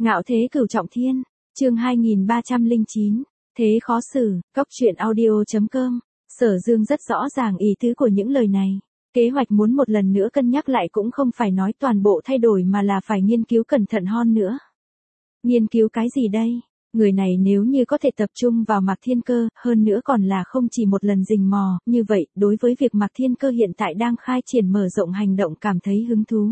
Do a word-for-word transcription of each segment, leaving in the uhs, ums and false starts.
Ngạo thế cửu trọng thiên, chương hai nghìn ba trăm lẻ chín, thế khó xử, cốc truyện audio.com, Sở Dương rất rõ ràng ý tứ của những lời này. Kế hoạch muốn một lần nữa cân nhắc lại cũng không phải nói toàn bộ thay đổi mà là phải nghiên cứu cẩn thận hơn nữa. Nghiên cứu cái gì đây? Người này nếu như có thể tập trung vào Mạc Thiên Cơ, hơn nữa còn là không chỉ một lần rình mò, như vậy, đối với việc Mạc Thiên Cơ hiện tại đang khai triển mở rộng hành động cảm thấy hứng thú.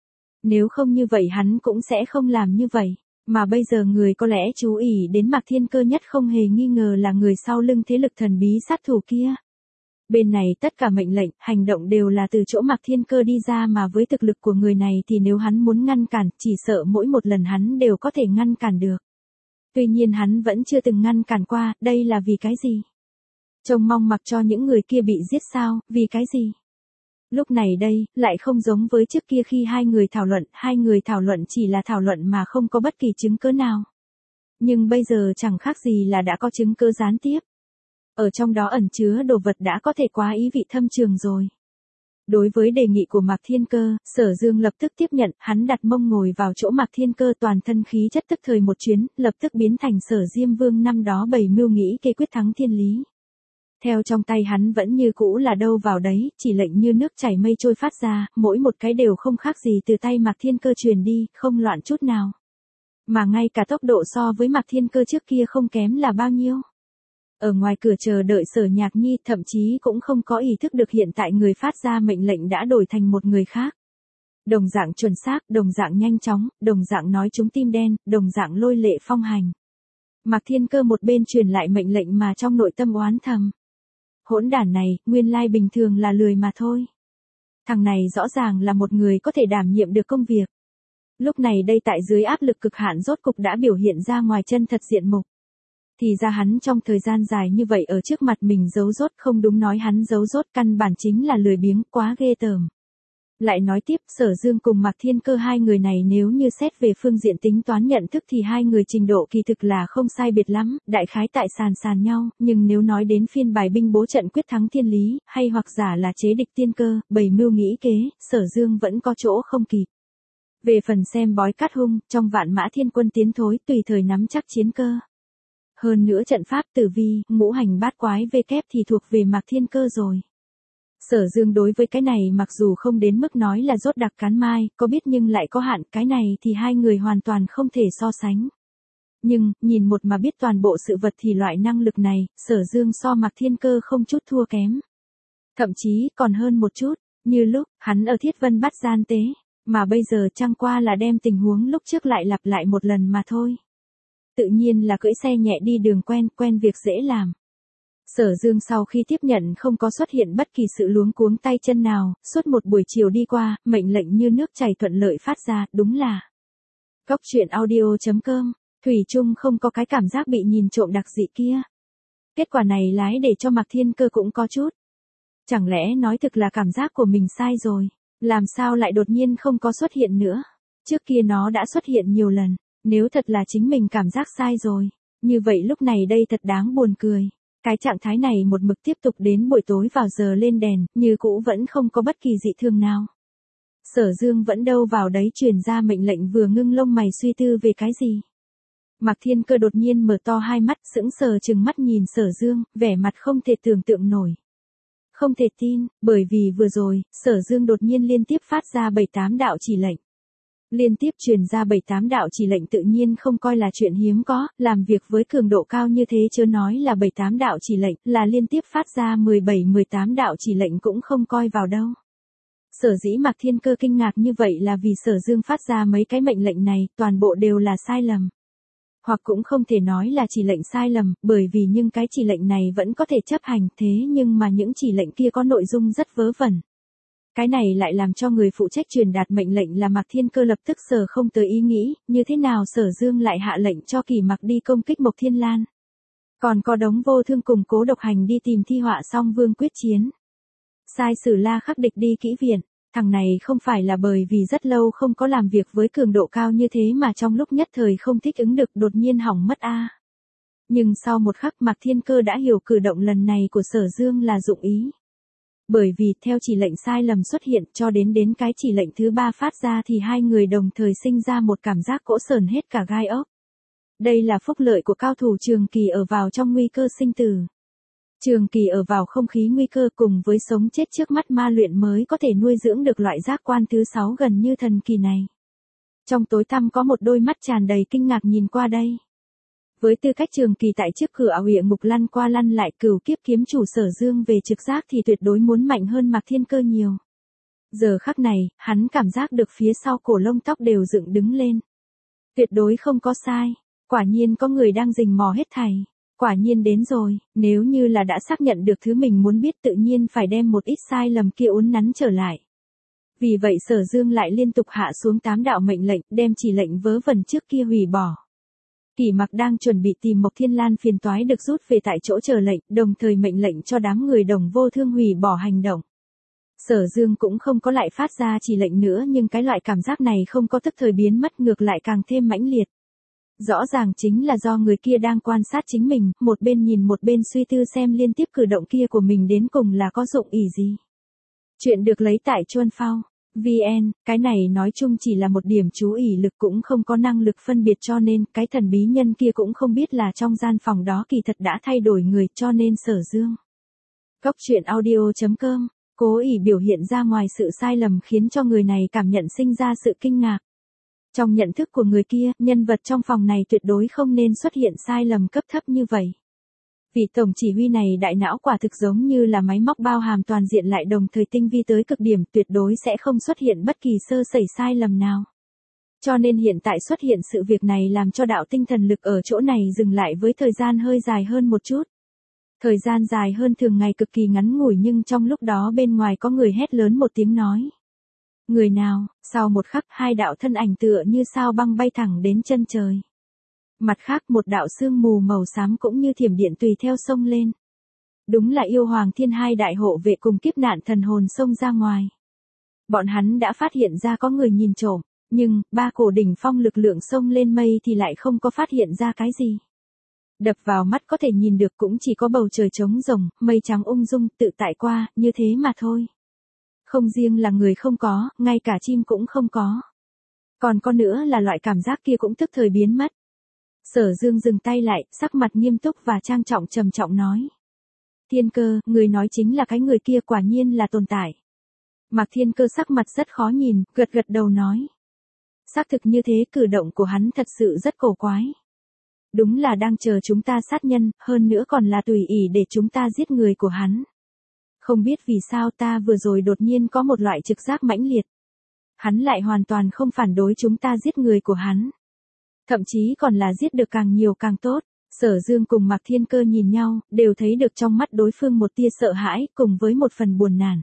Nếu không như vậy hắn cũng sẽ không làm như vậy. Mà bây giờ người có lẽ chú ý đến Mạc Thiên Cơ nhất không hề nghi ngờ là người sau lưng thế lực thần bí sát thủ kia. Bên này tất cả mệnh lệnh, hành động đều là từ chỗ Mạc Thiên Cơ đi ra mà với thực lực của người này thì nếu hắn muốn ngăn cản, chỉ sợ mỗi một lần hắn đều có thể ngăn cản được. Tuy nhiên hắn vẫn chưa từng ngăn cản qua, đây là vì cái gì? Trông mong mặc cho những người kia bị giết sao, vì cái gì? Lúc này đây, lại không giống với trước kia khi hai người thảo luận, hai người thảo luận chỉ là thảo luận mà không có bất kỳ chứng cứ nào. Nhưng bây giờ chẳng khác gì là đã có chứng cứ gián tiếp. Ở trong đó ẩn chứa đồ vật đã có thể quá ý vị thâm trường rồi. Đối với đề nghị của Mạc Thiên Cơ, Sở Dương lập tức tiếp nhận, hắn đặt mông ngồi vào chỗ Mạc Thiên Cơ toàn thân khí chất tức thời một chuyến, lập tức biến thành Sở Diêm Vương năm đó bày mưu nghĩ kế quyết thắng thiên lý. Theo trong tay hắn vẫn như cũ là đâu vào đấy, chỉ lệnh như nước chảy mây trôi phát ra, mỗi một cái đều không khác gì từ tay Mạc Thiên Cơ truyền đi, không loạn chút nào. Mà ngay cả tốc độ so với Mạc Thiên Cơ trước kia không kém là bao nhiêu. Ở ngoài cửa chờ đợi Sở Nhạc Nhi thậm chí cũng không có ý thức được hiện tại người phát ra mệnh lệnh đã đổi thành một người khác. Đồng dạng chuẩn xác, đồng dạng nhanh chóng, đồng dạng nói trúng tim đen, đồng dạng lôi lệ phong hành. Mạc Thiên Cơ một bên truyền lại mệnh lệnh mà trong nội tâm oán thầm. Hỗn đản này, nguyên lai bình thường là lười mà thôi. Thằng này rõ ràng là một người có thể đảm nhiệm được công việc. Lúc này đây tại dưới áp lực cực hạn rốt cục đã biểu hiện ra ngoài chân thật diện mục. Thì ra hắn trong thời gian dài như vậy ở trước mặt mình giấu rốt, không đúng nói hắn giấu rốt, căn bản chính là lười biếng, quá ghê tởm. Lại nói tiếp, Sở Dương cùng Mạc Thiên Cơ hai người này nếu như xét về phương diện tính toán nhận thức thì hai người trình độ kỳ thực là không sai biệt lắm, đại khái tại sàn sàn nhau, nhưng nếu nói đến phiên bài binh bố trận quyết thắng thiên lý, hay hoặc giả là chế địch tiên cơ, bày mưu nghĩ kế, Sở Dương vẫn có chỗ không kịp. Về phần xem bói cát hung, trong vạn mã thiên quân tiến thối tùy thời nắm chắc chiến cơ. Hơn nữa trận pháp tử vi, ngũ hành bát quái vê kép thì thuộc về Mạc Thiên Cơ rồi. Sở Dương đối với cái này mặc dù không đến mức nói là rốt đặc cán mai, có biết nhưng lại có hạn, cái này thì hai người hoàn toàn không thể so sánh. Nhưng, nhìn một mà biết toàn bộ sự vật thì loại năng lực này, Sở Dương so Mạc Thiên Cơ không chút thua kém. Thậm chí còn hơn một chút, như lúc, hắn ở Thiết Vân bắt gian tế, mà bây giờ chẳng qua là đem tình huống lúc trước lại lặp lại một lần mà thôi. Tự nhiên là cưỡi xe nhẹ đi đường quen, quen việc dễ làm. Sở Dương sau khi tiếp nhận không có xuất hiện bất kỳ sự luống cuống tay chân nào, suốt một buổi chiều đi qua, mệnh lệnh như nước chảy thuận lợi phát ra, đúng là. Cốc truyện audio.com, Thủy Chung không có cái cảm giác bị nhìn trộm đặc dị kia. Kết quả này lái để cho Mạc Thiên Cơ cũng có chút. Chẳng lẽ nói thực là cảm giác của mình sai rồi, làm sao lại đột nhiên không có xuất hiện nữa, trước kia nó đã xuất hiện nhiều lần. Nếu thật là chính mình cảm giác sai rồi, như vậy lúc này đây thật đáng buồn cười. Cái trạng thái này một mực tiếp tục đến buổi tối vào giờ lên đèn, như cũ vẫn không có bất kỳ dị thường nào. Sở Dương vẫn đâu vào đấy truyền ra mệnh lệnh vừa ngưng lông mày suy tư về cái gì. Mạc Thiên Cơ đột nhiên mở to hai mắt sững sờ trừng mắt nhìn Sở Dương, vẻ mặt không thể tưởng tượng nổi. Không thể tin, bởi vì vừa rồi, Sở Dương đột nhiên liên tiếp phát ra bảy tám đạo chỉ lệnh. Liên tiếp truyền ra bảy tám đạo chỉ lệnh tự nhiên không coi là chuyện hiếm có, làm việc với cường độ cao như thế chớ nói là bảy tám đạo chỉ lệnh, là liên tiếp phát ra mười bảy mười tám đạo chỉ lệnh cũng không coi vào đâu. Sở dĩ Mạc Thiên Cơ kinh ngạc như vậy là vì Sở Dương phát ra mấy cái mệnh lệnh này, toàn bộ đều là sai lầm. Hoặc cũng không thể nói là chỉ lệnh sai lầm, bởi vì những cái chỉ lệnh này vẫn có thể chấp hành, thế nhưng mà những chỉ lệnh kia có nội dung rất vớ vẩn. Cái này lại làm cho người phụ trách truyền đạt mệnh lệnh là Mạc Thiên Cơ lập tức sờ không tới ý nghĩ, như thế nào Sở Dương lại hạ lệnh cho Kỳ Mặc đi công kích Mộc Thiên Lan. Còn có Đống Vô Thương cùng Cố Độc Hành đi tìm Thi Họa Song Vương quyết chiến. Sai Sử La Khắc Địch đi kỹ viện, thằng này không phải là bởi vì rất lâu không có làm việc với cường độ cao như thế mà trong lúc nhất thời không thích ứng được đột nhiên hỏng mất a. À. Nhưng sau một khắc Mạc Thiên Cơ đã hiểu cử động lần này của Sở Dương là dụng ý. Bởi vì theo chỉ lệnh sai lầm xuất hiện cho đến đến cái chỉ lệnh thứ ba phát ra thì hai người đồng thời sinh ra một cảm giác cỗ sờn hết cả gai ốc. Đây là phúc lợi của cao thủ trường kỳ ở vào trong nguy cơ sinh tử. Trường kỳ ở vào không khí nguy cơ cùng với sống chết trước mắt ma luyện mới có thể nuôi dưỡng được loại giác quan thứ sáu gần như thần kỳ này. Trong tối tăm có một đôi mắt tràn đầy kinh ngạc nhìn qua đây. Với tư cách trường kỳ tại trước cửa ảo địa ngục lăn qua lăn lại cửu kiếp kiếm chủ Sở Dương về trực giác thì tuyệt đối muốn mạnh hơn Mạc Thiên Cơ nhiều. Giờ khắc này, hắn cảm giác được phía sau cổ lông tóc đều dựng đứng lên. Tuyệt đối không có sai, quả nhiên có người đang rình mò hết thảy. Quả nhiên đến rồi, nếu như là đã xác nhận được thứ mình muốn biết tự nhiên phải đem một ít sai lầm kia uốn nắn trở lại. Vì vậy Sở Dương lại liên tục hạ xuống tám đạo mệnh lệnh, đem chỉ lệnh vớ vẩn trước kia hủy bỏ. Kỷ Mặc đang chuẩn bị tìm Mộc Thiên Lan phiền toái được rút về tại chỗ chờ lệnh, đồng thời mệnh lệnh cho đám người Đồng Vô Thương hủy bỏ hành động. Sở Dương cũng không có lại phát ra chỉ lệnh nữa nhưng cái loại cảm giác này không có tức thời biến mất ngược lại càng thêm mãnh liệt. Rõ ràng chính là do người kia đang quan sát chính mình, một bên nhìn một bên suy tư xem liên tiếp cử động kia của mình đến cùng là có dụng ý gì. Chuyện được lấy tại Chuan Phao. vê en, cái này nói chung chỉ là một điểm chú ý lực cũng không có năng lực phân biệt cho nên cái thần bí nhân kia cũng không biết là trong gian phòng đó kỳ thật đã thay đổi người cho nên Sở Dương. Góc truyện audio chấm com, cố ý biểu hiện ra ngoài sự sai lầm khiến cho người này cảm nhận sinh ra sự kinh ngạc. Trong nhận thức của người kia, nhân vật trong phòng này tuyệt đối không nên xuất hiện sai lầm cấp thấp như vậy. Vị tổng chỉ huy này đại não quả thực giống như là máy móc bao hàm toàn diện lại đồng thời tinh vi tới cực điểm tuyệt đối sẽ không xuất hiện bất kỳ sơ sẩy sai lầm nào. Cho nên hiện tại xuất hiện sự việc này làm cho đạo tinh thần lực ở chỗ này dừng lại với thời gian hơi dài hơn một chút. Thời gian dài hơn thường ngày cực kỳ ngắn ngủi nhưng trong lúc đó bên ngoài có người hét lớn một tiếng nói. Người nào, sau một khắc hai đạo thân ảnh tựa như sao băng bay thẳng đến chân trời. Mặt khác một đạo sương mù màu xám cũng như thiểm điện tùy theo sông lên. Đúng là yêu hoàng thiên hai đại hộ vệ cùng kiếp nạn thần hồn xông ra ngoài. Bọn hắn đã phát hiện ra có người nhìn trộm, nhưng ba cổ đỉnh phong lực lượng xông lên mây thì lại không có phát hiện ra cái gì. Đập vào mắt có thể nhìn được cũng chỉ có bầu trời trống rỗng, mây trắng ung dung tự tại qua, như thế mà thôi. Không riêng là người không có, ngay cả chim cũng không có. Còn có nữa là loại cảm giác kia cũng tức thời biến mất. Sở Dương dừng tay lại, sắc mặt nghiêm túc và trang trọng trầm trọng nói. Thiên Cơ, người nói chính là cái người kia quả nhiên là tồn tại. Mạc Thiên Cơ sắc mặt rất khó nhìn, gật gật đầu nói. Xác thực như thế cử động của hắn thật sự rất cổ quái. Đúng là đang chờ chúng ta sát nhân, hơn nữa còn là tùy ý để chúng ta giết người của hắn. Không biết vì sao ta vừa rồi đột nhiên có một loại trực giác mãnh liệt. Hắn lại hoàn toàn không phản đối chúng ta giết người của hắn. Thậm chí còn là giết được càng nhiều càng tốt. Sở Dương cùng Mạc Thiên Cơ nhìn nhau, đều thấy được trong mắt đối phương một tia sợ hãi cùng với một phần buồn nản.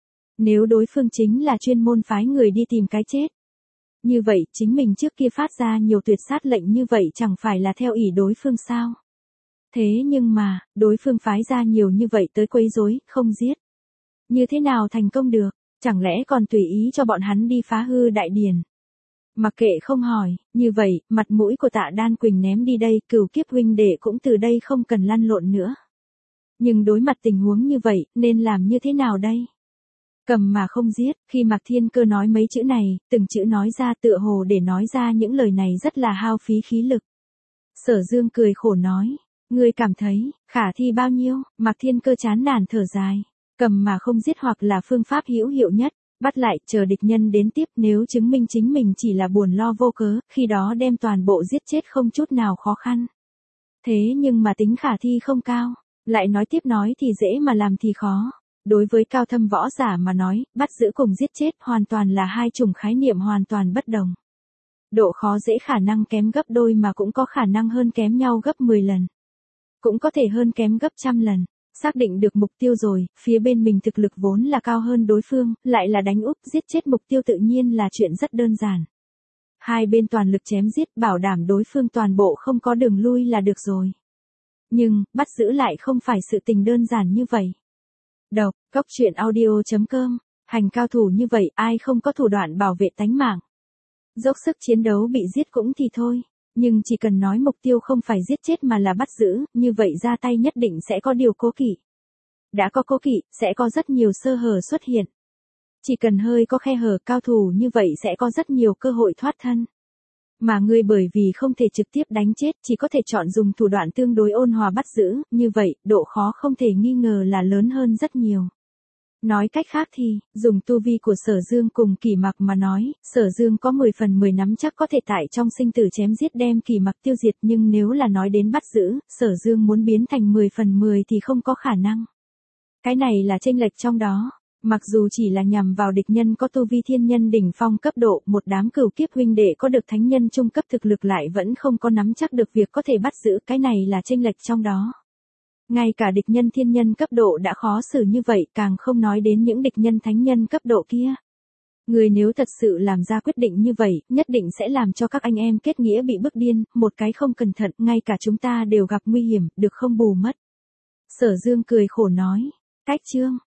Nếu đối phương chính là chuyên môn phái người đi tìm cái chết. Như vậy chính mình trước kia phát ra nhiều tuyệt sát lệnh như vậy chẳng phải là theo ý đối phương sao? Thế nhưng mà, đối phương phái ra nhiều như vậy tới quấy rối, không giết. Như thế nào thành công được, chẳng lẽ còn tùy ý cho bọn hắn đi phá hư đại điển. Mặc kệ không hỏi, như vậy, mặt mũi của Tạ Đan Quỳnh ném đi đây, cửu kiếp huynh đệ cũng từ đây không cần lăn lộn nữa. Nhưng đối mặt tình huống như vậy, nên làm như thế nào đây? Cầm mà không giết, khi Mạc Thiên Cơ nói mấy chữ này, từng chữ nói ra tựa hồ để nói ra những lời này rất là hao phí khí lực. Sở Dương cười khổ nói, ngươi cảm thấy, khả thi bao nhiêu, Mạc Thiên Cơ chán nản thở dài, cầm mà không giết hoặc là phương pháp hữu hiệu nhất, bắt lại, chờ địch nhân đến tiếp nếu chứng minh chính mình chỉ là buồn lo vô cớ, khi đó đem toàn bộ giết chết không chút nào khó khăn. Thế nhưng mà tính khả thi không cao, lại nói tiếp nói thì dễ mà làm thì khó. Đối với cao thâm võ giả mà nói, bắt giữ cùng giết chết hoàn toàn là hai chủng khái niệm hoàn toàn bất đồng. Độ khó dễ khả năng kém gấp đôi mà cũng có khả năng hơn kém nhau gấp mười lần. Cũng có thể hơn kém gấp trăm lần. Xác định được mục tiêu rồi, phía bên mình thực lực vốn là cao hơn đối phương, lại là đánh úp giết chết mục tiêu tự nhiên là chuyện rất đơn giản. Hai bên toàn lực chém giết bảo đảm đối phương toàn bộ không có đường lui là được rồi. Nhưng, bắt giữ lại không phải sự tình đơn giản như vậy. Đọc, góc truyện audio chấm com, hành cao thủ như vậy ai không có thủ đoạn bảo vệ tánh mạng. Dốc sức chiến đấu bị giết cũng thì thôi, nhưng chỉ cần nói mục tiêu không phải giết chết mà là bắt giữ, như vậy ra tay nhất định sẽ có điều cố kỵ. đã có cố kỵ, sẽ có rất nhiều sơ hở xuất hiện. Chỉ cần hơi có khe hở, cao thủ như vậy sẽ có rất nhiều cơ hội thoát thân. Mà ngươi bởi vì không thể trực tiếp đánh chết, chỉ có thể chọn dùng thủ đoạn tương đối ôn hòa bắt giữ, như vậy, độ khó không thể nghi ngờ là lớn hơn rất nhiều. Nói cách khác thì, dùng tu vi của Sở Dương cùng Kỷ Mặc mà nói, Sở Dương có mười phần mười nắm chắc có thể tại trong sinh tử chém giết đem Kỷ Mặc tiêu diệt, nhưng nếu là nói đến bắt giữ, Sở Dương muốn biến thành mười phần mười thì không có khả năng. Cái này là chênh lệch trong đó. Mặc dù chỉ là nhằm vào địch nhân có tu vi thiên nhân đỉnh phong cấp độ, một đám cửu kiếp huynh đệ có được thánh nhân trung cấp thực lực lại vẫn không có nắm chắc được việc có thể bắt giữ, cái này là chênh lệch trong đó. Ngay cả địch nhân thiên nhân cấp độ đã khó xử như vậy, càng không nói đến những địch nhân thánh nhân cấp độ kia. Người nếu thật sự làm ra quyết định như vậy, nhất định sẽ làm cho các anh em kết nghĩa bị bức điên, một cái không cẩn thận, ngay cả chúng ta đều gặp nguy hiểm, được không bù mất. Sở Dương cười khổ nói, cách chương